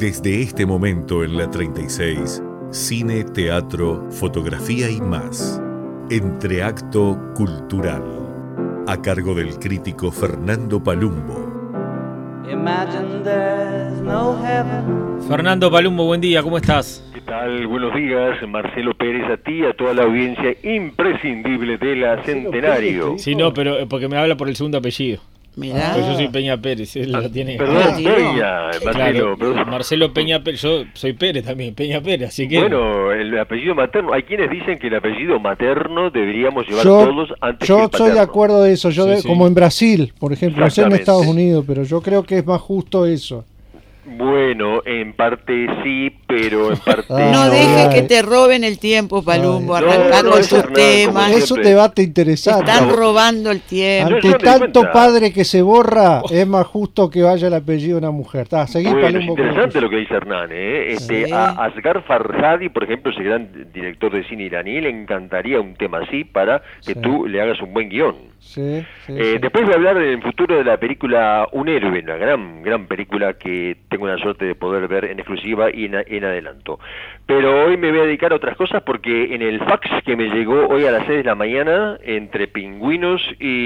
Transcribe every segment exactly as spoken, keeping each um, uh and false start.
Desde este momento en la treinta y seis, cine, teatro, fotografía y más. Entreacto Cultural. A cargo del crítico Fernando Palumbo. Fernando Palumbo, buen día, ¿cómo estás? ¿Qué tal? Buenos días, Marcelo Pérez, a ti, a toda la audiencia imprescindible de la Centenario. Sí, no, pero porque me habla por el segundo apellido. Mirá. Pues yo soy Peña Pérez, él lo tiene. Perdón, Ah, Peña, Marcelo. Claro, perdón. Marcelo Peña Pérez, yo soy Pérez también, Peña Pérez, así que... Bueno, el apellido materno, hay quienes dicen que el apellido materno deberíamos llevar Yo, todos antes que yo el soy paterno. de acuerdo de eso, yo Sí, de- sí. como en Brasil, por ejemplo, no sé en Exactamente. Estados Unidos, pero yo creo que es más justo eso. Bueno, en parte sí, pero en parte Ah, No Ay, dejes ay. que te roben el tiempo, Palumbo, Ay. arrancando No, no, sus Hernán, temas. como Es un siempre. debate Te interesante. están No. robando el tiempo. No, Ante yo me di tanto cuenta. padre que se borra, es más justo que vaya el apellido de una mujer. Tá, seguí, Bueno, es Palumbo, con interesante lo lo que dice Hernán, ¿eh? Este, Sí. a Asghar Farhadi, por ejemplo, ese gran director de cine iraní, le encantaría un tema así para que Sí. tú le hagas un buen guión. que- Sí, sí, Eh, sí. después de hablar en el futuro de la película Un héroe, una gran gran película que tengo la suerte de poder ver en exclusiva y en, en adelanto. Pero hoy me voy a dedicar a otras cosas porque en el fax que me llegó hoy a las seis de la mañana, entre pingüinos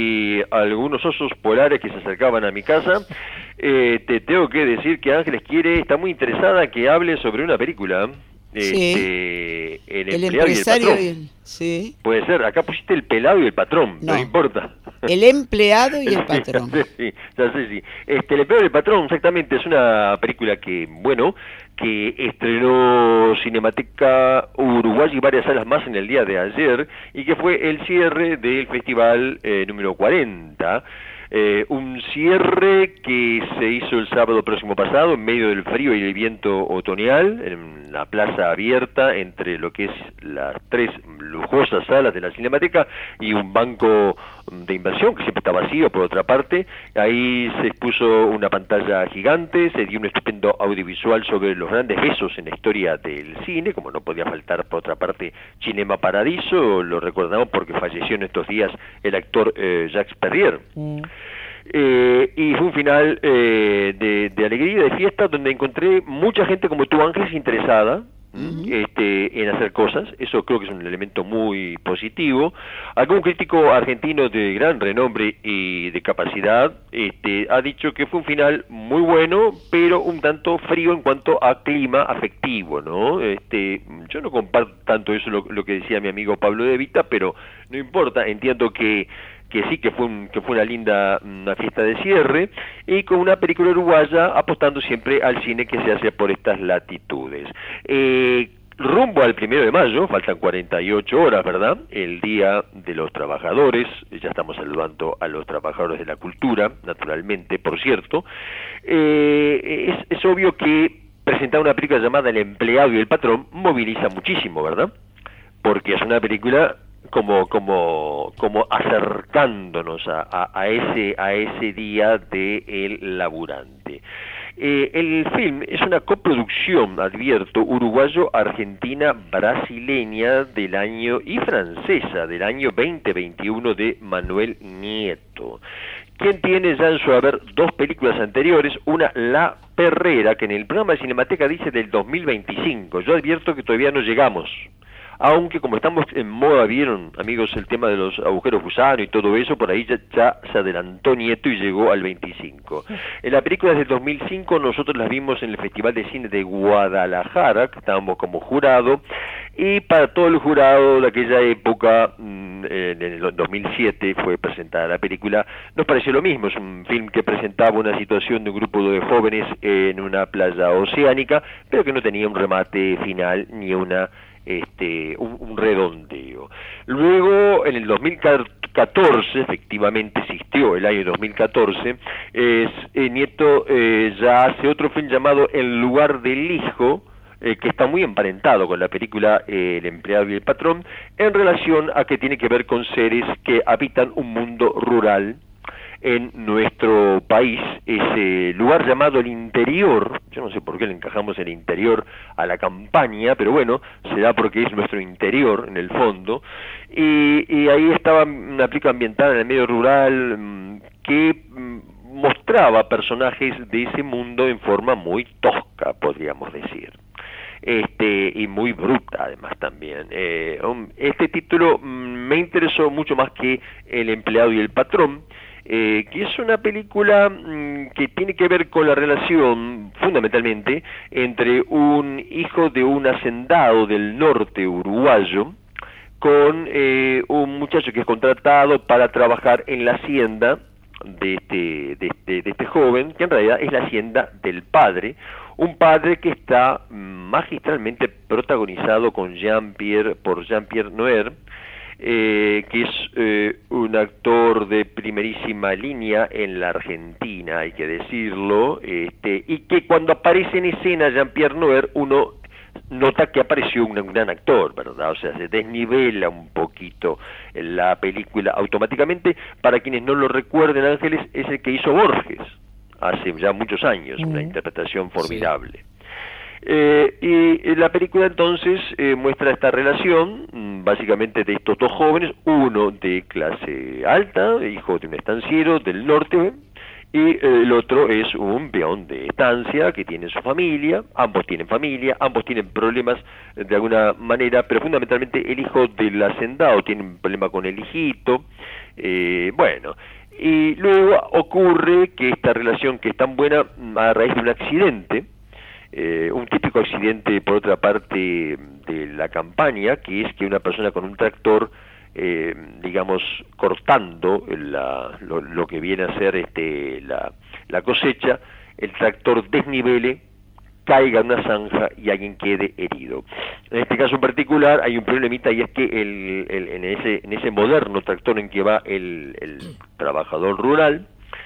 y algunos osos polares que se acercaban a mi casa, eh, te tengo que decir que Ángeles quiere, está muy interesada que hable sobre una película. Sí. Este, el, El empleado empresario y el y patrón. el... Sí. Puede ser, acá pusiste el pelado y el patrón, no, No. importa. El empleado y el patrón. Sí, sí, ya sé, sí. Este, El empleo del patrón, exactamente, es una película que, bueno, que estrenó Cinemateca Uruguay y varias salas más en el día de ayer, y que fue el cierre del festival eh, número cuarenta. Eh, un cierre que se hizo el sábado próximo pasado en medio del frío y el viento otoñal en la plaza abierta entre lo que es las tres lujosas salas de la Cinemateca y un banco de inversión que siempre está vacío por otra parte. Ahí se expuso una pantalla gigante, se dio un estupendo audiovisual sobre los grandes besos en la historia del cine, como no podía faltar por otra parte Cinema Paradiso, lo recordamos porque falleció en estos días el actor eh, Jacques Perrier. Mm. Eh, y fue un final eh, de, de alegría, de fiesta, donde encontré mucha gente como tú, Ángeles, interesada este, en hacer cosas. Eso creo que es un elemento muy positivo. Algún crítico argentino de gran renombre y de capacidad este, ha dicho que fue un final muy bueno, pero un tanto frío en cuanto a clima afectivo, ¿no? Este, yo no comparto tanto eso lo, lo que decía mi amigo Pablo De Vita, pero no importa, entiendo que que sí que fue un, que fue una linda una fiesta de cierre, y con una película uruguaya apostando siempre al cine que se hace por estas latitudes. Eh, rumbo al primero de mayo, faltan cuarenta y ocho horas, ¿verdad? El Día de los Trabajadores, ya estamos saludando a los trabajadores de la cultura, naturalmente, por cierto. Eh, es, es obvio que presentar una película llamada El empleado y el patrón moviliza muchísimo, ¿verdad? Porque es una película como como como acercándonos a, a, a ese a ese día de el laburante. Eh, el film es una coproducción, advierto, uruguayo-argentina-brasileña del año y francesa del año veinte veintiuno de Manuel Nieto, quien tiene ya en su haber dos películas anteriores, una La Perrera, que en el programa de Cinemateca dice del dos mil veinticinco. Yo advierto que todavía no llegamos, aunque como estamos en moda, vieron amigos el tema de los agujeros gusano y todo eso, por ahí ya, ya se adelantó Nieto y llegó al veinticinco. En la película es del dos mil cinco, nosotros las vimos en el Festival de Cine de Guadalajara, que estábamos como jurado, y para todo el jurado de aquella época, en el dos mil siete fue presentada la película, nos pareció lo mismo. Es un film que presentaba una situación de un grupo de jóvenes en una playa oceánica, pero que no tenía un remate final ni una Este, un, un redondeo. Luego, en el dos mil catorce, efectivamente existió el año dos mil catorce, es, eh, Nieto eh, ya hace otro film llamado El lugar del hijo, eh, que está muy emparentado con la película eh, El empleado y el patrón, en relación a que tiene que ver con seres que habitan un mundo rural en nuestro país, ese lugar llamado el interior. Yo no sé por qué le encajamos el interior a la campaña, pero bueno, se da porque es nuestro interior en el fondo, y, y ahí estaba una película ambientada en el medio rural mmm, que mmm, mostraba personajes de ese mundo en forma muy tosca, podríamos decir. Este, y muy bruta además también. Eh, um, este título mm, me interesó mucho más que El empleado y el patrón, eh, que es una película mm, que tiene que ver con la relación, fundamentalmente, entre un hijo de un hacendado del norte uruguayo con eh, un muchacho que es contratado para trabajar en la hacienda de este, de, este, de este joven, que en realidad es la hacienda del padre, un padre que está magistralmente protagonizado con Jean-Pierre, por Jean-Pierre Noer, eh, que es eh, un actor de primerísima línea en la Argentina, hay que decirlo, este, y que cuando aparece en escena Jean-Pierre Noer, uno nota que apareció un, un gran actor, ¿verdad? O sea, se desnivela un poquito la película automáticamente. Para quienes no lo recuerden, Ángeles, es el que hizo Borges hace ya muchos años, mm. una interpretación formidable. Sí. Eh, y la película entonces eh, muestra esta relación, básicamente de estos dos jóvenes, uno de clase alta, hijo de un estanciero del norte, y el otro es un peón de estancia que tiene su familia, ambos tienen familia, ambos tienen problemas de alguna manera, pero fundamentalmente el hijo del hacendado tiene un problema con el hijito, eh, bueno, y luego ocurre que esta relación que es tan buena a raíz de un accidente, eh, un típico accidente por otra parte de la campaña, que es que una persona con un tractor, Eh, digamos, cortando la, lo, lo que viene a ser este, la, la cosecha, el tractor desnivele, caiga en una zanja y alguien quede herido. En este caso en particular hay un problemita, y es que el, el, en, ese, en ese moderno tractor en que va el, el trabajador rural,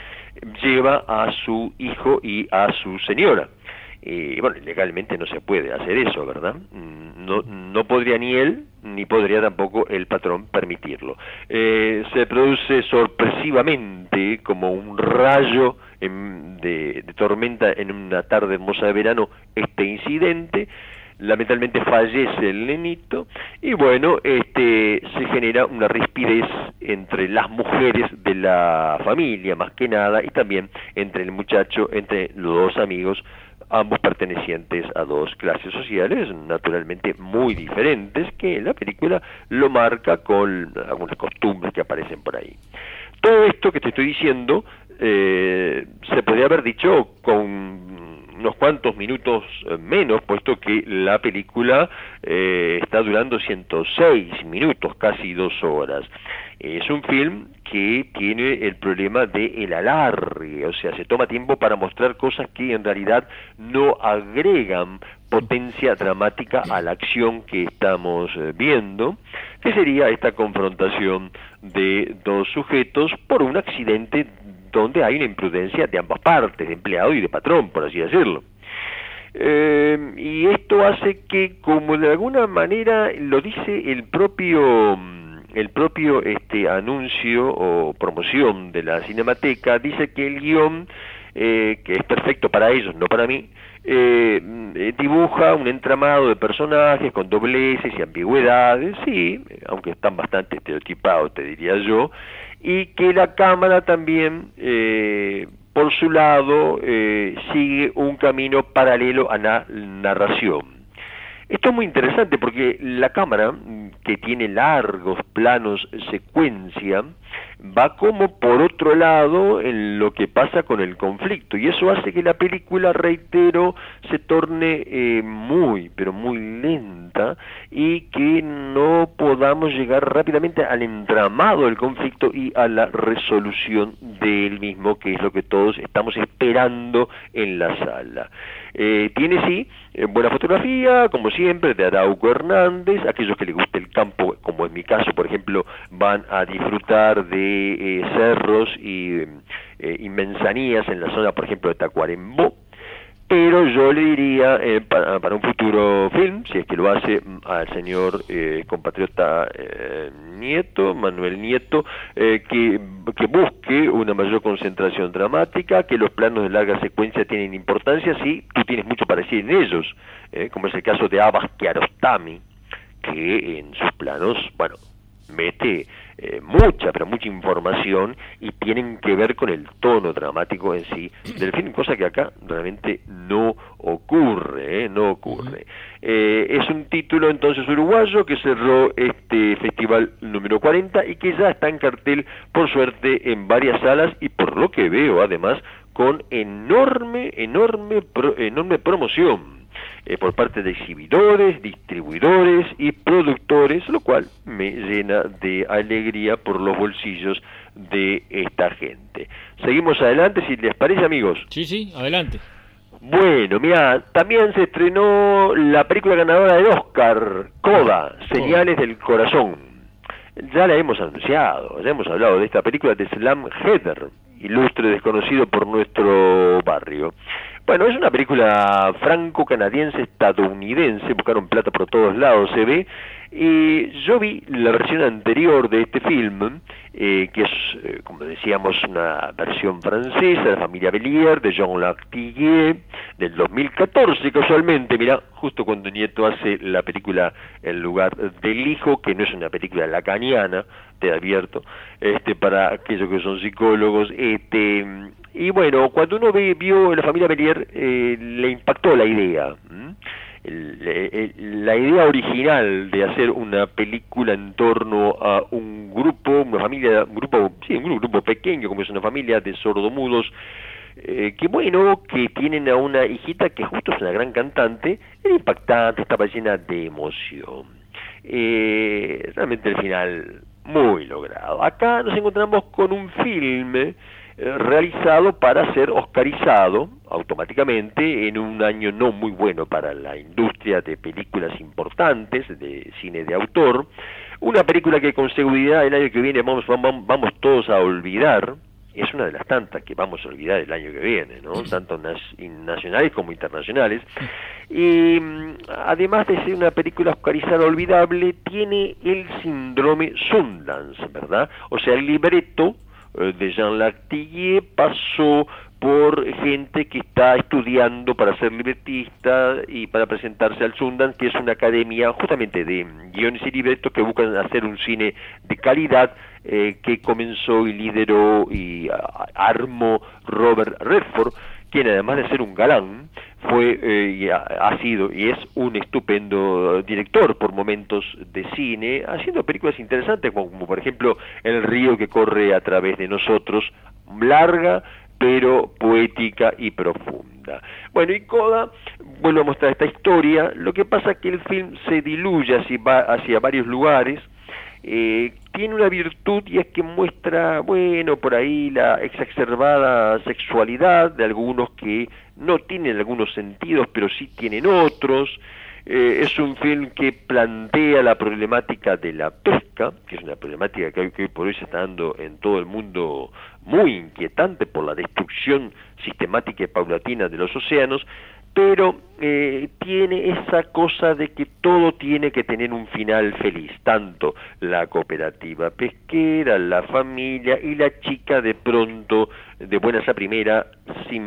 lleva a su hijo y a su señora. Y bueno, legalmente no se puede hacer eso, ¿verdad? No, no podría ni él, ni podría tampoco el patrón permitirlo. Eh, se produce sorpresivamente, como un rayo en, de, de tormenta en una tarde hermosa de verano, este incidente. Lamentablemente fallece el nenito, y bueno, este se genera una rispidez entre las mujeres de la familia, más que nada, y también entre el muchacho, entre los dos amigos, ambos pertenecientes a dos clases sociales naturalmente muy diferentes, que la película lo marca con algunas costumbres que aparecen por ahí. Todo esto que te estoy diciendo eh, se podría haber dicho con unos cuantos minutos menos, puesto que la película eh, está durando ciento seis minutos, casi dos horas. Es un film que tiene el problema del alargue, o sea, se toma tiempo para mostrar cosas que en realidad no agregan potencia dramática a la acción que estamos viendo, que sería esta confrontación de dos sujetos por un accidente donde hay una imprudencia de ambas partes, de empleado y de patrón, por así decirlo. Eh, y esto hace que, como de alguna manera lo dice el propio el propio este anuncio o promoción de la Cinemateca, dice que el guión, eh, que es perfecto para ellos, no para mí, eh, dibuja un entramado de personajes con dobleces y ambigüedades, sí, aunque están bastante estereotipados, te diría yo, y que la cámara también, eh, por su lado, eh, sigue un camino paralelo a la narración. Esto es muy interesante porque la cámara, que tiene largos planos secuencia, va como por otro lado en lo que pasa con el conflicto, y eso hace que la película, reitero, se torne eh, muy, pero muy lenta, y que no podamos llegar rápidamente al entramado del conflicto y a la resolución del mismo, que es lo que todos estamos esperando en la sala. Eh, tiene sí eh, buena fotografía, como siempre, de Arauco Hernández. Aquellos que les guste el campo, como en mi caso, por ejemplo, van a disfrutar de eh, cerros y eh, inmensanías en la zona, por ejemplo, de Tacuarembó. Pero yo le diría, eh, para, para un futuro film, si es que lo hace, al señor eh, compatriota eh, Nieto, Manuel Nieto, eh, que, que busque una mayor concentración dramática, que los planos de larga secuencia tienen importancia, sí, tú tienes mucho para decir en ellos, eh, como es el caso de Abbas Kiarostami, que en sus planos, bueno, mete eh, mucha, pero mucha información y tienen que ver con el tono dramático en sí del film, cosa que acá realmente no ocurre, ¿eh? no ocurre. Eh, es un título entonces uruguayo que cerró este festival número cuarenta y que ya está en cartel, por suerte, en varias salas y por lo que veo además con enorme, enorme, pro, enorme promoción eh, por parte de exhibidores, distribuidores y productores, lo cual me llena de alegría por los bolsillos de esta gente. Seguimos adelante, si les parece, amigos. Sí, sí, adelante. Bueno, mira, también se estrenó la película ganadora del Oscar, Coda, Señales del Corazón. Ya la hemos anunciado, ya hemos hablado de esta película de Slam Heather, ilustre desconocido por nuestro barrio. Bueno, es una película franco-canadiense estadounidense, buscaron plata por todos lados, se ve. Y yo vi la versión anterior de este film, eh, que es, eh, como decíamos, una versión francesa, de la familia Bélier, de Jean Lartiguier, del dos mil catorce, casualmente, mirá, justo cuando Nieto hace la película En lugar del hijo, que no es una película lacaniana, te advierto, este, para aquellos que son psicólogos, este... Y bueno, cuando uno ve, vio La familia Bélier, eh, le impactó la idea, ¿m? El, el, la idea original de hacer una película en torno a un grupo, una familia, un grupo, sí, un grupo pequeño, como es una familia de sordomudos, eh, que bueno, que tienen a una hijita que justo es una gran cantante, era impactante, estaba llena de emoción. Eh, realmente el final muy logrado. Acá nos encontramos con un filme realizado para ser oscarizado automáticamente en un año no muy bueno para la industria de películas importantes, de cine de autor, una película que con seguridad el año que viene vamos, vamos, vamos todos a olvidar, es una de las tantas que vamos a olvidar el año que viene, ¿no? Tanto nacionales como internacionales, y además de ser una película oscarizada olvidable, tiene el síndrome Sundance, ¿verdad? O sea, el libreto de Jean Lartiguier pasó por gente que está estudiando para ser libretista y para presentarse al Sundance, que es una academia justamente de guiones y libretos que buscan hacer un cine de calidad, eh, que comenzó y lideró y armó Robert Redford, quien además de ser un galán, fue eh, y ha, ha sido y es un estupendo director por momentos de cine, haciendo películas interesantes como, como por ejemplo El río que corre a través de nosotros, larga pero poética y profunda. Bueno, y Coda vuelve a mostrar esta historia, lo que pasa es que el film se diluye hacia, hacia varios lugares. Eh, tiene una virtud y es que muestra, bueno, por ahí la exacerbada sexualidad de algunos que no tienen algunos sentidos, pero sí tienen otros. Eh, es un film que plantea la problemática de la pesca, que es una problemática que hoy, que hoy por hoy se está dando en todo el mundo, muy inquietante por la destrucción sistemática y paulatina de los océanos, pero eh, tiene esa cosa de que todo tiene que tener un final feliz, tanto la cooperativa pesquera, la familia y la chica de pronto, de buenas a primera, sin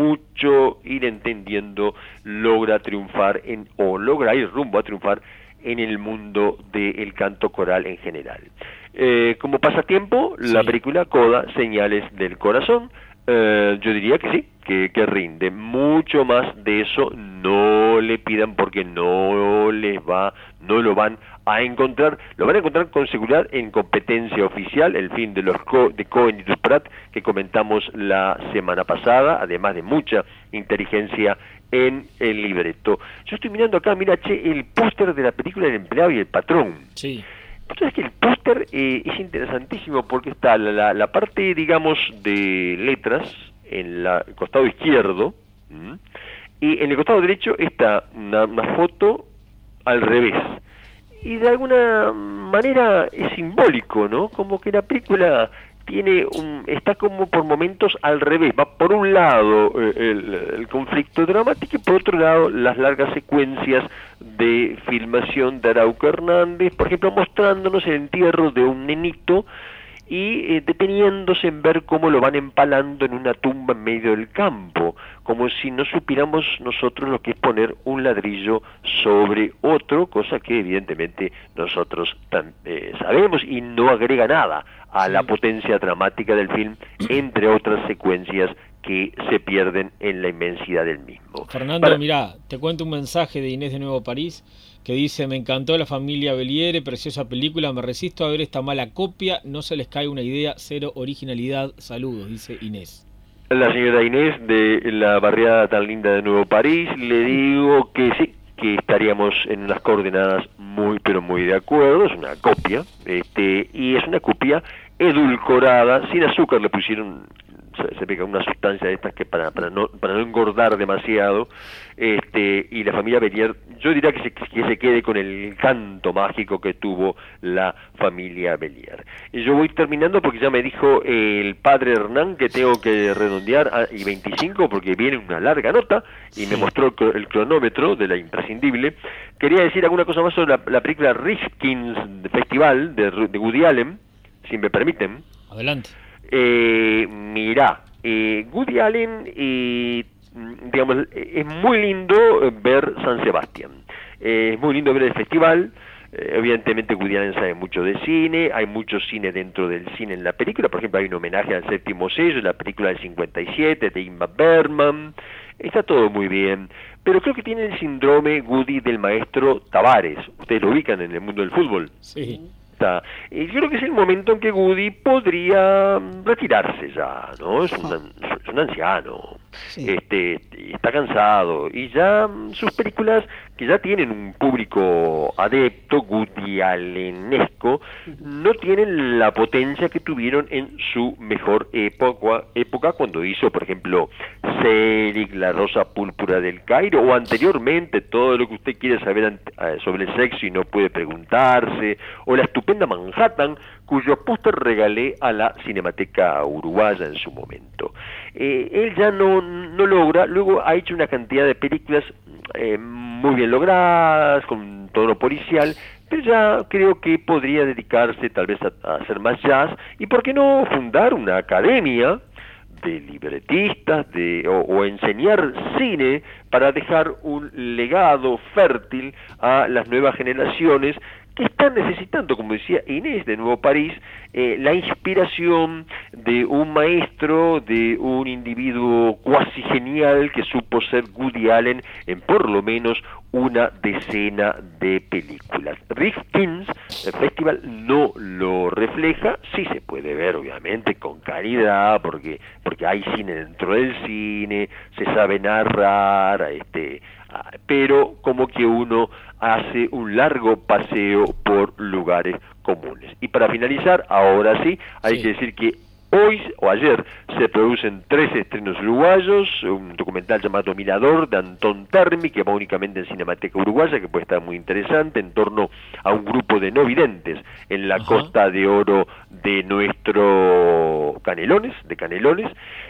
mucho ir entendiendo, logra triunfar en, o logra ir rumbo a triunfar en el mundo del canto coral en general. Eh, como pasatiempo, sí. La película Coda, Señales del Corazón, eh, yo diría que sí, que, que rinde. Mucho más de eso no le pidan porque no les va, no lo van a encontrar, lo van a encontrar con seguridad en Competencia Oficial, el film de los Co, de Cohen y Duprat que comentamos la semana pasada, además de mucha inteligencia en el libreto. Yo estoy mirando acá, mira, che, el póster de la película El empleado y el patrón. Sí. Entonces que el póster eh, es interesantísimo porque está la, la, la parte, digamos, de letras en la, el costado izquierdo, ¿m? Y en el costado derecho está una, una foto al revés. Y de alguna manera es simbólico, ¿no? Como que la película tiene un, está como por momentos al revés, va por un lado eh, el, el conflicto dramático y por otro lado las largas secuencias de filmación de Arauco Hernández, por ejemplo mostrándonos el entierro de un nenito y eh, deteniéndose en ver cómo lo van empalando en una tumba en medio del campo, como si no supiéramos nosotros lo que es poner un ladrillo sobre otro, cosa que evidentemente nosotros eh, sabemos y no agrega nada a la potencia dramática del film, entre otras secuencias que se pierden en la inmensidad del mismo. Fernando, Para... mirá, te cuento un mensaje de Inés de Nuevo París que dice: me encantó La familia Belliere, preciosa película, me resisto a ver esta mala copia, no se les cae una idea, cero originalidad, saludos, dice Inés. La señora Inés de la barriada tan linda de Nuevo París, le digo que sí, que estaríamos en unas coordenadas muy pero muy de acuerdo, es una copia, este, y es una copia edulcorada, sin azúcar, le pusieron, se, se pega una sustancia de estas que para, para no para no engordar demasiado, este, y la familia Belliere, yo diría que se, que se quede con el canto mágico que tuvo la familia Belliere. Y yo voy terminando porque ya me dijo el padre Hernán que tengo que redondear a y veinticinco porque viene una larga nota y me mostró el, el cronómetro de la imprescindible. Quería decir alguna cosa más sobre la, la película Rifkin's Festival de, de Woody Allen, si me permiten. Adelante. Eh, mirá, eh, Woody Allen, eh, digamos, es muy lindo ver San Sebastián, eh, es muy lindo ver el festival. Eh, evidentemente Woody Allen sabe mucho de cine, hay mucho cine dentro del cine en la película, por ejemplo hay un homenaje al Séptimo Sello, la película del cincuenta y siete de Ingmar Bergman, está todo muy bien, pero creo que tiene el síndrome Woody del maestro Tavares, ustedes lo ubican en el mundo del fútbol. Sí. Y yo creo que es el momento en que Woody podría retirarse ya, ¿no? Es un, es un anciano, sí. este, está cansado, y ya sus películas, que ya tienen un público adepto, Woody Allenesco, no tienen la potencia que tuvieron en su mejor época, época cuando hizo, por ejemplo, Selig, La Rosa Púrpura del Cairo, o anteriormente todo lo que usted quiere saber sobre el sexo y no puede preguntarse, o la estupenda Manhattan, cuyo póster regalé a la Cinemateca Uruguaya en su momento. Eh, él ya no, no logra, luego ha hecho una cantidad de películas eh, muy bien logradas, con tono policial, pero ya creo que podría dedicarse tal vez a, a hacer más jazz, y por qué no fundar una academia de libretistas de, o, o enseñar cine para dejar un legado fértil a las nuevas generaciones que están necesitando, como decía Inés de Nuevo París, eh, la inspiración de un maestro, de un individuo cuasi genial que supo ser Woody Allen en por lo menos una decena de películas. Rifkin's Festival no lo refleja, sí se puede ver obviamente con calidad, porque porque hay cine dentro del cine, se sabe narrar, este, pero como que uno hace un largo paseo por lugares comunes. Y para finalizar, ahora sí, hay sí. que decir que hoy o ayer se producen tres estrenos uruguayos, un documental llamado Mirador de Antón Termi, que va únicamente en Cinemateca Uruguaya, que puede estar muy interesante, en torno a un grupo de no videntes en la Ajá. Costa de Oro de nuestro Canelones, de Canelones.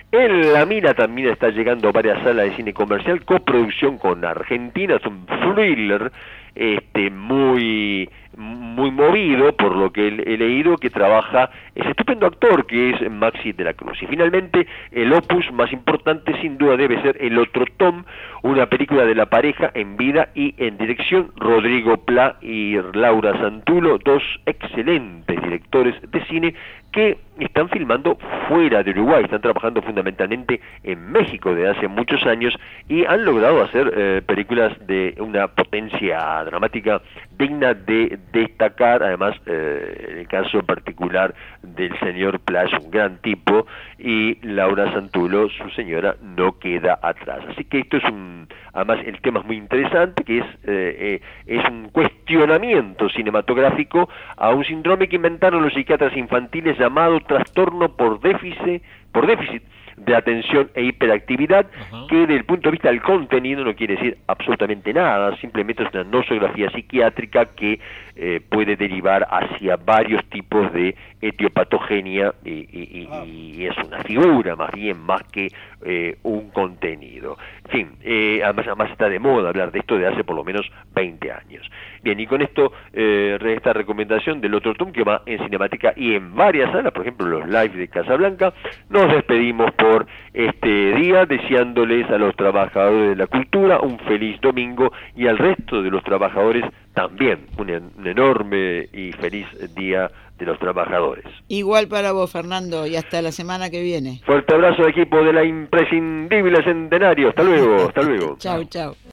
En La Mina también está llegando a varias salas de cine comercial, coproducción con Argentina, es un thriller este muy muy movido, por lo que he, he leído, que trabaja ese estupendo actor que es Maxi de la Cruz. Y finalmente, el opus más importante sin duda debe ser El Otro Tom, una película de la pareja en vida y en dirección, Rodrigo Pla y Laura Santulo, dos excelentes directores de cine que están filmando fuera de Uruguay, están trabajando fundamentalmente en México desde hace muchos años y han logrado hacer eh, películas de una potencia dramática digna de destacar, además eh, en el caso particular del señor Pla, es un gran tipo, y Laura Santulo, su señora, no queda atrás. Así que esto es un, además el tema es muy interesante, que es, eh, eh, es un cuestionamiento cinematográfico a un síndrome que inventaron los psiquiatras infantiles llamado trastorno por déficit, por déficit de atención e hiperactividad, Ajá. que desde el punto de vista del contenido no quiere decir absolutamente nada, simplemente es una nosografía psiquiátrica que eh, puede derivar hacia varios tipos de etiopatogenia y, y, y, y es una figura más bien, más que eh, un contenido. En fin, eh, además, además está de moda hablar de esto de hace por lo menos veinte años. Bien, y con esto, eh, esta recomendación del otro T U M que va en Cinemateca y en varias salas, por ejemplo los live de Casablanca, nos despedimos por este día deseándoles a los trabajadores de la cultura un feliz domingo y al resto de los trabajadores también un, un enorme y feliz día de los trabajadores. Igual para vos, Fernando, y hasta la semana que viene. Fuerte abrazo, equipo de la imprescindible Centenario. Hasta luego, hasta luego. Chau, chau.